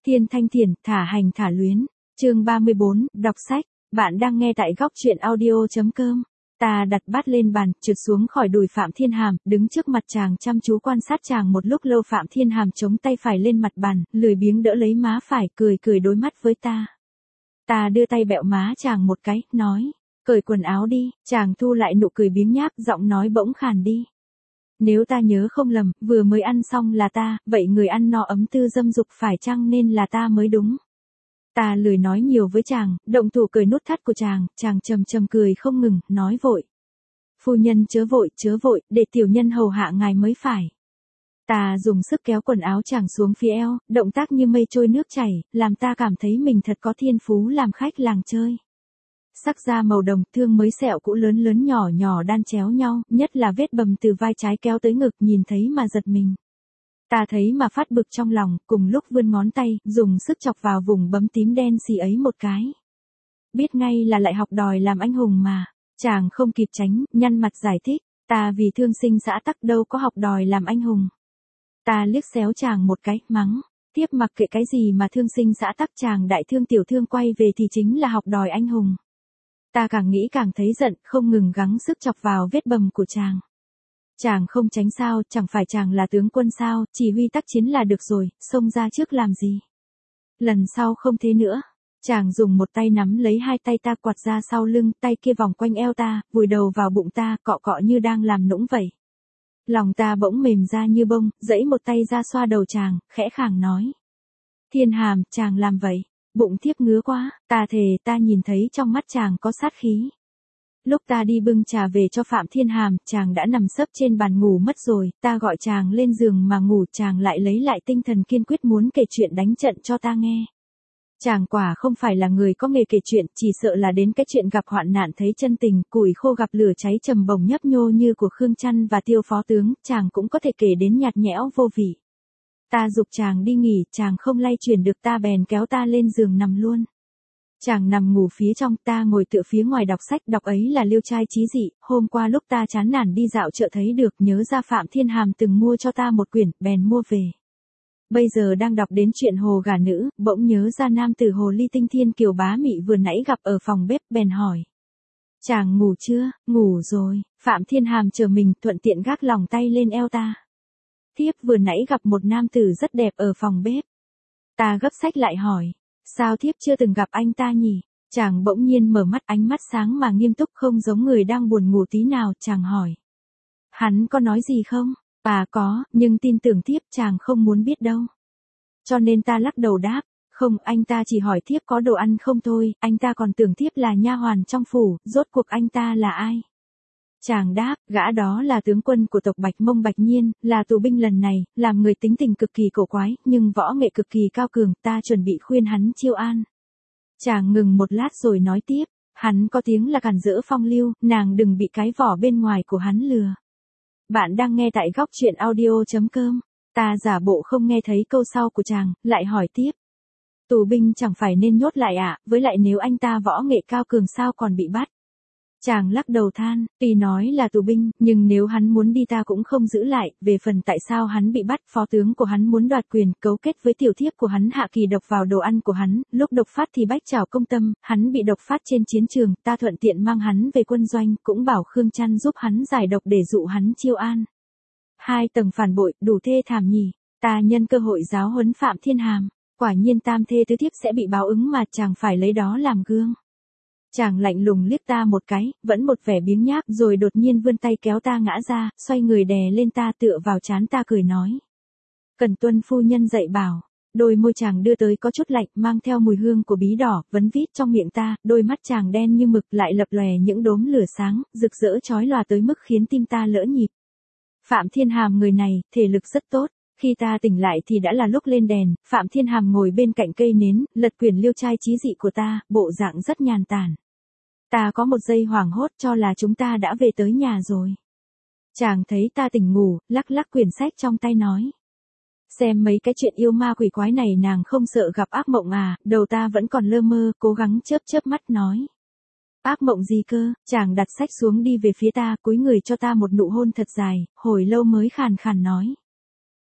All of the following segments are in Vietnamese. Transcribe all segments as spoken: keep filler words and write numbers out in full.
Thiên Thanh Thiền, thả hành thả luyến. Chương ba mươi bốn, đọc sách. Bạn đang nghe tại góc truyện audio.com. Ta đặt bát lên bàn, trượt xuống khỏi đùi Phạm Thiên Hàm, đứng trước mặt chàng chăm chú quan sát chàng một lúc lâu. Phạm Thiên Hàm chống tay phải lên mặt bàn, lười biếng đỡ lấy má phải, cười cười đối mắt với ta. Ta đưa tay bẹo má chàng một cái, nói, cởi quần áo đi. Chàng thu lại nụ cười biếng nhác, giọng nói bỗng khàn đi. Nếu ta nhớ không lầm, vừa mới ăn xong là ta, vậy người ăn no ấm tư dâm dục phải chăng nên là ta mới đúng. Ta lười nói nhiều với chàng, động thủ cởi nút thắt của chàng, chàng trầm trầm cười không ngừng, nói vội. Phu nhân chớ vội, chớ vội, để tiểu nhân hầu hạ ngài mới phải. Ta dùng sức kéo quần áo chàng xuống phía eo, động tác như mây trôi nước chảy, làm ta cảm thấy mình thật có thiên phú làm khách làng chơi. Sắc da màu đồng, thương mới sẹo cũ lớn lớn nhỏ nhỏ đan chéo nhau, nhất là vết bầm từ vai trái kéo tới ngực, nhìn thấy mà giật mình. Ta thấy mà phát bực trong lòng, cùng lúc vươn ngón tay, dùng sức chọc vào vùng bấm tím đen xì ấy một cái. Biết ngay là lại học đòi làm anh hùng mà. Chàng không kịp tránh, nhăn mặt giải thích, ta vì thương sinh xã tắc đâu có học đòi làm anh hùng. Ta liếc xéo chàng một cái, mắng, tiếp mặc kệ cái gì mà thương sinh xã tắc, chàng đại thương tiểu thương quay về thì chính là học đòi anh hùng. Ta càng nghĩ càng thấy giận, không ngừng gắng sức chọc vào vết bầm của chàng. Chàng không tránh sao, chẳng phải chàng là tướng quân sao, chỉ huy tác chiến là được rồi, xông ra trước làm gì. Lần sau không thế nữa. Chàng dùng một tay nắm lấy hai tay ta quạt ra sau lưng, tay kia vòng quanh eo ta, vùi đầu vào bụng ta, cọ cọ như đang làm nũng vậy. Lòng ta bỗng mềm ra như bông, giãy một tay ra xoa đầu chàng, khẽ khàng nói. Thiên Hàm, chàng làm vậy. Bụng thiếp ngứa quá, ta thề ta nhìn thấy trong mắt chàng có sát khí. Lúc ta đi bưng trà về cho Phạm Thiên Hàm, chàng đã nằm sấp trên bàn ngủ mất rồi, ta gọi chàng lên giường mà ngủ, chàng lại lấy lại tinh thần kiên quyết muốn kể chuyện đánh trận cho ta nghe. Chàng quả không phải là người có nghề kể chuyện, chỉ sợ là đến cái chuyện gặp hoạn nạn thấy chân tình, củi khô gặp lửa cháy trầm bồng nhấp nhô như của Khương Chăn và Tiêu Phó Tướng, chàng cũng có thể kể đến nhạt nhẽo vô vị. Ta giục chàng đi nghỉ, chàng không lay chuyển được, ta bèn kéo ta lên giường nằm luôn. Chàng nằm ngủ phía trong, ta ngồi tựa phía ngoài đọc sách, đọc ấy là Liêu Trai Chí Dị, hôm qua lúc ta chán nản đi dạo chợ thấy được, nhớ ra Phạm Thiên Hàm từng mua cho ta một quyển, bèn mua về. Bây giờ đang đọc đến chuyện hồ gà nữ, bỗng nhớ ra nam tử hồ ly tinh thiên kiều bá mị vừa nãy gặp ở phòng bếp, bèn hỏi. Chàng ngủ chưa? Ngủ rồi. Phạm Thiên Hàm chờ mình, thuận tiện gác lòng tay lên eo ta. Thiếp vừa nãy gặp một nam tử rất đẹp ở phòng bếp. Ta gấp sách lại hỏi, sao thiếp chưa từng gặp anh ta nhỉ? Chàng bỗng nhiên mở mắt, ánh mắt sáng mà nghiêm túc, không giống người đang buồn ngủ tí nào. Chàng hỏi, hắn có nói gì không? À có, nhưng tin tưởng thiếp chàng không muốn biết đâu. Cho nên ta lắc đầu đáp, không, anh ta chỉ hỏi thiếp có đồ ăn không thôi, anh ta còn tưởng thiếp là nha hoàn trong phủ, rốt cuộc anh ta là ai? Chàng đáp, gã đó là tướng quân của tộc Bạch Mông Bạch Nhiên, là tù binh lần này, làm người tính tình cực kỳ cổ quái, nhưng võ nghệ cực kỳ cao cường, ta chuẩn bị khuyên hắn chiêu an. Chàng ngừng một lát rồi nói tiếp, hắn có tiếng là càn rỡ phong lưu, nàng đừng bị cái vỏ bên ngoài của hắn lừa. Bạn đang nghe tại góc truyện audio.com, ta giả bộ không nghe thấy câu sau của chàng, lại hỏi tiếp. Tù binh chẳng phải nên nhốt lại ạ, à? Với lại nếu anh ta võ nghệ cao cường sao còn bị bắt? Chàng lắc đầu than, tuy nói là tù binh, nhưng nếu hắn muốn đi ta cũng không giữ lại, về phần tại sao hắn bị bắt, phó tướng của hắn muốn đoạt quyền, cấu kết với tiểu thiếp của hắn hạ kỳ độc vào đồ ăn của hắn, lúc độc phát thì bách trảo công tâm, hắn bị độc phát trên chiến trường, ta thuận tiện mang hắn về quân doanh, cũng bảo Khương Chăn giúp hắn giải độc để dụ hắn chiêu an. Hai tầng phản bội, đủ thê thảm nhỉ, ta nhân cơ hội giáo huấn Phạm Thiên Hàm, quả nhiên tam thê tứ thiếp sẽ bị báo ứng mà, chàng phải lấy đó làm gương. Chàng lạnh lùng liếc ta một cái, vẫn một vẻ biếng nhác, rồi đột nhiên vươn tay kéo ta ngã ra, xoay người đè lên ta, tựa vào trán ta cười nói. Cần tuân phu nhân dạy bảo. Đôi môi chàng đưa tới có chút lạnh, mang theo mùi hương của bí đỏ, vấn vít trong miệng ta, đôi mắt chàng đen như mực, lại lập lòe những đốm lửa sáng, rực rỡ chói lòa tới mức khiến tim ta lỡ nhịp. Phạm Thiên Hàm người này, thể lực rất tốt. Khi ta tỉnh lại thì đã là lúc lên đèn, Phạm Thiên Hàm ngồi bên cạnh cây nến, lật quyển Liêu Trai Chí Dị của ta, bộ dạng rất nhàn tản. Ta có một giây hoảng hốt cho là chúng ta đã về tới nhà rồi. Chàng thấy ta tỉnh ngủ, lắc lắc quyển sách trong tay nói. Xem mấy cái chuyện yêu ma quỷ quái này nàng không sợ gặp ác mộng à, đầu ta vẫn còn lơ mơ, cố gắng chớp chớp mắt nói. Ác mộng gì cơ? Chàng đặt sách xuống đi về phía ta, cúi người cho ta một nụ hôn thật dài, hồi lâu mới khàn khàn nói.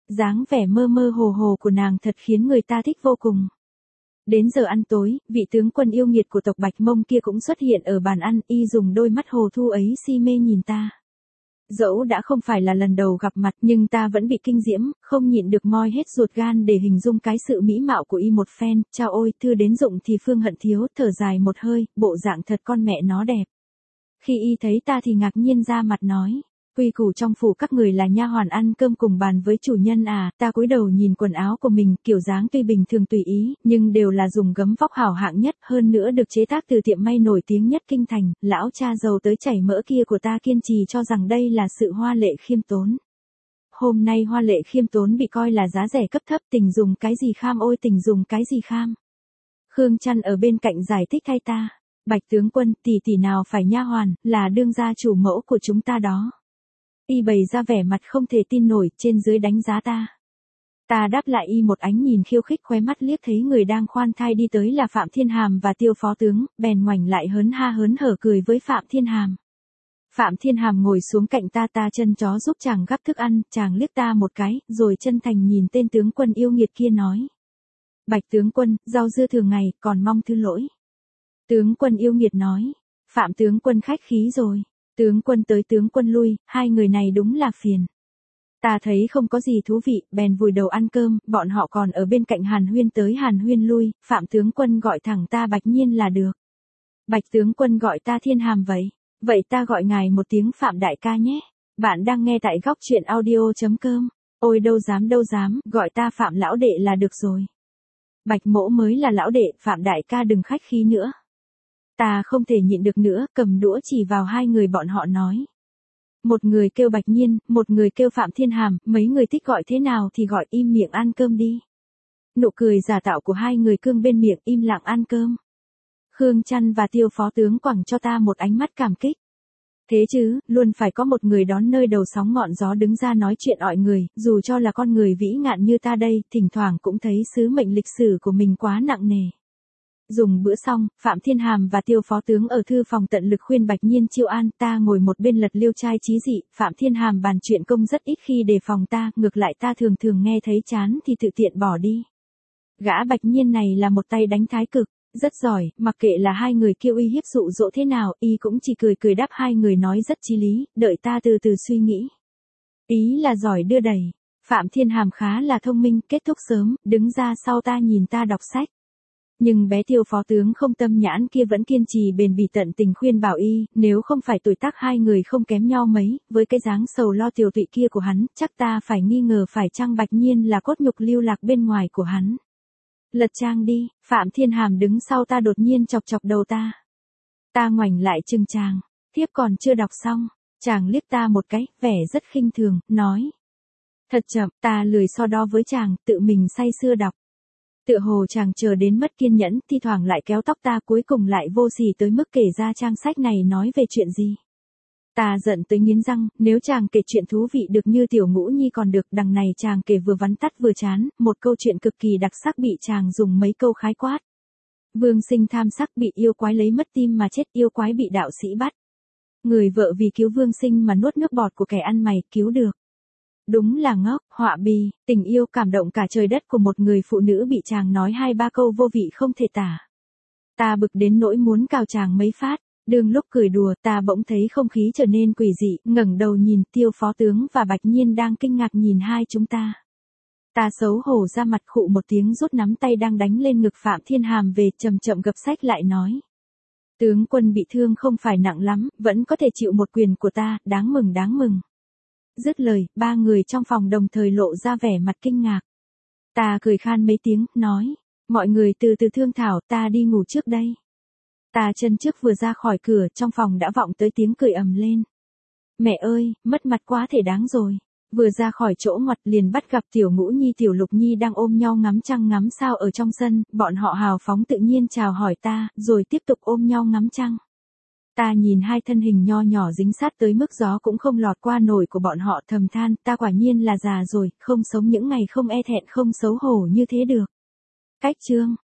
Dáng vẻ mơ mơ hồ hồ của nàng thật khiến người ta thích vô cùng. Đến giờ ăn tối, vị tướng quân yêu nghiệt của tộc Bạch Mông kia cũng xuất hiện ở bàn ăn, y dùng đôi mắt hồ thu ấy si mê nhìn ta. Dẫu đã không phải là lần đầu gặp mặt nhưng ta vẫn bị kinh diễm, không nhịn được moi hết ruột gan để hình dung cái sự mỹ mạo của y một phen. Chao ôi, thư đến dụng thì phương hận thiếu, thở dài một hơi, bộ dạng thật con mẹ nó đẹp. Khi y thấy ta thì ngạc nhiên ra mặt nói. Quy củ trong phủ các người là nha hoàn ăn cơm cùng bàn với chủ nhân à? Ta cúi đầu nhìn quần áo của mình, kiểu dáng tuy bình thường tùy ý, nhưng đều là dùng gấm vóc hảo hạng nhất, hơn nữa được chế tác từ tiệm may nổi tiếng nhất kinh thành. Lão cha giàu tới chảy mỡ kia của ta kiên trì cho rằng đây là sự hoa lệ khiêm tốn. Hôm nay hoa lệ khiêm tốn bị coi là giá rẻ cấp thấp, tình dùng cái gì kham, ôi tình dùng cái gì kham. Khương Trăn ở bên cạnh giải thích thay ta. Bạch tướng quân, tỷ tỷ nào phải nha hoàn, là đương gia chủ mẫu của chúng ta đó. Y bày ra vẻ mặt không thể tin nổi, trên dưới đánh giá ta. Ta đáp lại y một ánh nhìn khiêu khích, khóe mắt liếc thấy người đang khoan thai đi tới là Phạm Thiên Hàm và Tiêu phó tướng, bèn ngoảnh lại hớn ha hớn hở cười với Phạm Thiên Hàm. Phạm Thiên Hàm ngồi xuống cạnh ta, ta chân chó giúp chàng gắp thức ăn, chàng liếc ta một cái, rồi chân thành nhìn tên tướng quân yêu nghiệt kia nói. Bạch tướng quân, rau dưa thường ngày, còn mong thứ lỗi. Tướng quân yêu nghiệt nói. Phạm tướng quân khách khí rồi. Tướng quân tới tướng quân lui, hai người này đúng là phiền. Ta thấy không có gì thú vị, bèn vùi đầu ăn cơm, bọn họ còn ở bên cạnh hàn huyên tới hàn huyên lui, Phạm tướng quân gọi thẳng ta Bạch Nhiên là được. Bạch tướng quân gọi ta Thiên Hàm vậy, vậy ta gọi ngài một tiếng Phạm đại ca nhé. Bạn đang nghe tại góc truyện audio.com, ôi đâu dám đâu dám, gọi ta Phạm lão đệ là được rồi. Bạch mỗ mới là lão đệ, Phạm đại ca đừng khách khí nữa. Ta không thể nhịn được nữa, cầm đũa chỉ vào hai người bọn họ nói. Một người kêu Bạch Nhiên, một người kêu Phạm Thiên Hàm, mấy người thích gọi thế nào thì gọi, im miệng ăn cơm đi. Nụ cười giả tạo của hai người cương bên miệng, im lặng ăn cơm. Khương Trăn và Tiêu phó tướng quẳng cho ta một ánh mắt cảm kích. Thế chứ, luôn phải có một người đón nơi đầu sóng ngọn gió đứng ra nói chuyện ọi người, dù cho là con người vĩ ngạn như ta đây, thỉnh thoảng cũng thấy sứ mệnh lịch sử của mình quá nặng nề. Dùng bữa xong, Phạm Thiên Hàm và Tiêu phó tướng ở thư phòng tận lực khuyên Bạch Nhiên chiêu an, ta ngồi một bên lật liêu trai chí dị, Phạm Thiên Hàm bàn chuyện công rất ít khi đề phòng ta, ngược lại ta thường thường nghe thấy chán thì tự tiện bỏ đi. Gã Bạch Nhiên này là một tay đánh thái cực, rất giỏi, mặc kệ là hai người kêu uy hiếp dụ dỗ thế nào, y cũng chỉ cười cười đáp hai người nói rất chí lý, đợi ta từ từ suy nghĩ. Ý là giỏi đưa đẩy. Phạm Thiên Hàm khá là thông minh, kết thúc sớm, đứng ra sau ta nhìn ta đọc sách. Nhưng bé Tiêu phó tướng không tâm nhãn kia vẫn kiên trì bền bỉ tận tình khuyên bảo y, nếu không phải tuổi tác hai người không kém nhau mấy, với cái dáng sầu lo tiều tụy kia của hắn, chắc ta phải nghi ngờ phải chăng Bạch Nhiên là cốt nhục lưu lạc bên ngoài của hắn. Lật trang đi, Phạm Thiên Hàm đứng sau ta đột nhiên chọc chọc đầu ta. Ta ngoảnh lại chừng chàng, thiếp còn chưa đọc xong, chàng liếc ta một cái, vẻ rất khinh thường, nói. Thật chậm, ta lười so đo với chàng, tự mình say sưa đọc. Tựa hồ chàng chờ đến mất kiên nhẫn, thi thoảng lại kéo tóc ta, cuối cùng lại vô sỉ tới mức kể ra trang sách này nói về chuyện gì. Ta giận tới nghiến răng, nếu chàng kể chuyện thú vị được như Tiểu Ngũ Nhi còn được, đằng này chàng kể vừa vắn tắt vừa chán, một câu chuyện cực kỳ đặc sắc bị chàng dùng mấy câu khái quát. Vương Sinh tham sắc bị yêu quái lấy mất tim mà chết, yêu quái bị đạo sĩ bắt. Người vợ vì cứu Vương Sinh mà nuốt nước bọt của kẻ ăn mày, cứu được. Đúng là ngốc, họa bì, tình yêu cảm động cả trời đất của một người phụ nữ bị chàng nói hai ba câu vô vị không thể tả. Ta bực đến nỗi muốn cào chàng mấy phát, đương lúc cười đùa ta bỗng thấy không khí trở nên quỷ dị, ngẩng đầu nhìn Tiêu phó tướng và Bạch Nhiên đang kinh ngạc nhìn hai chúng ta. Ta xấu hổ ra mặt khụ một tiếng rút nắm tay đang đánh lên ngực Phạm Thiên Hàm về, chậm chậm gập sách lại nói. Tướng quân bị thương không phải nặng lắm, vẫn có thể chịu một quyền của ta, đáng mừng đáng mừng. Dứt lời, ba người trong phòng đồng thời lộ ra vẻ mặt kinh ngạc. Ta cười khan mấy tiếng, nói, mọi người từ từ thương thảo, ta đi ngủ trước đây. Ta chân trước vừa ra khỏi cửa, trong phòng đã vọng tới tiếng cười ầm lên. Mẹ ơi, mất mặt quá thể đáng rồi. Vừa ra khỏi chỗ ngoặt liền bắt gặp Tiểu Ngũ Nhi Tiểu Lục Nhi đang ôm nhau ngắm trăng ngắm sao ở trong sân, bọn họ hào phóng tự nhiên chào hỏi ta, rồi tiếp tục ôm nhau ngắm trăng. Ta nhìn hai thân hình nho nhỏ dính sát tới mức gió cũng không lọt qua nổi của bọn họ, thầm than, ta quả nhiên là già rồi, không sống những ngày không e thẹn không xấu hổ như thế được. Cách chương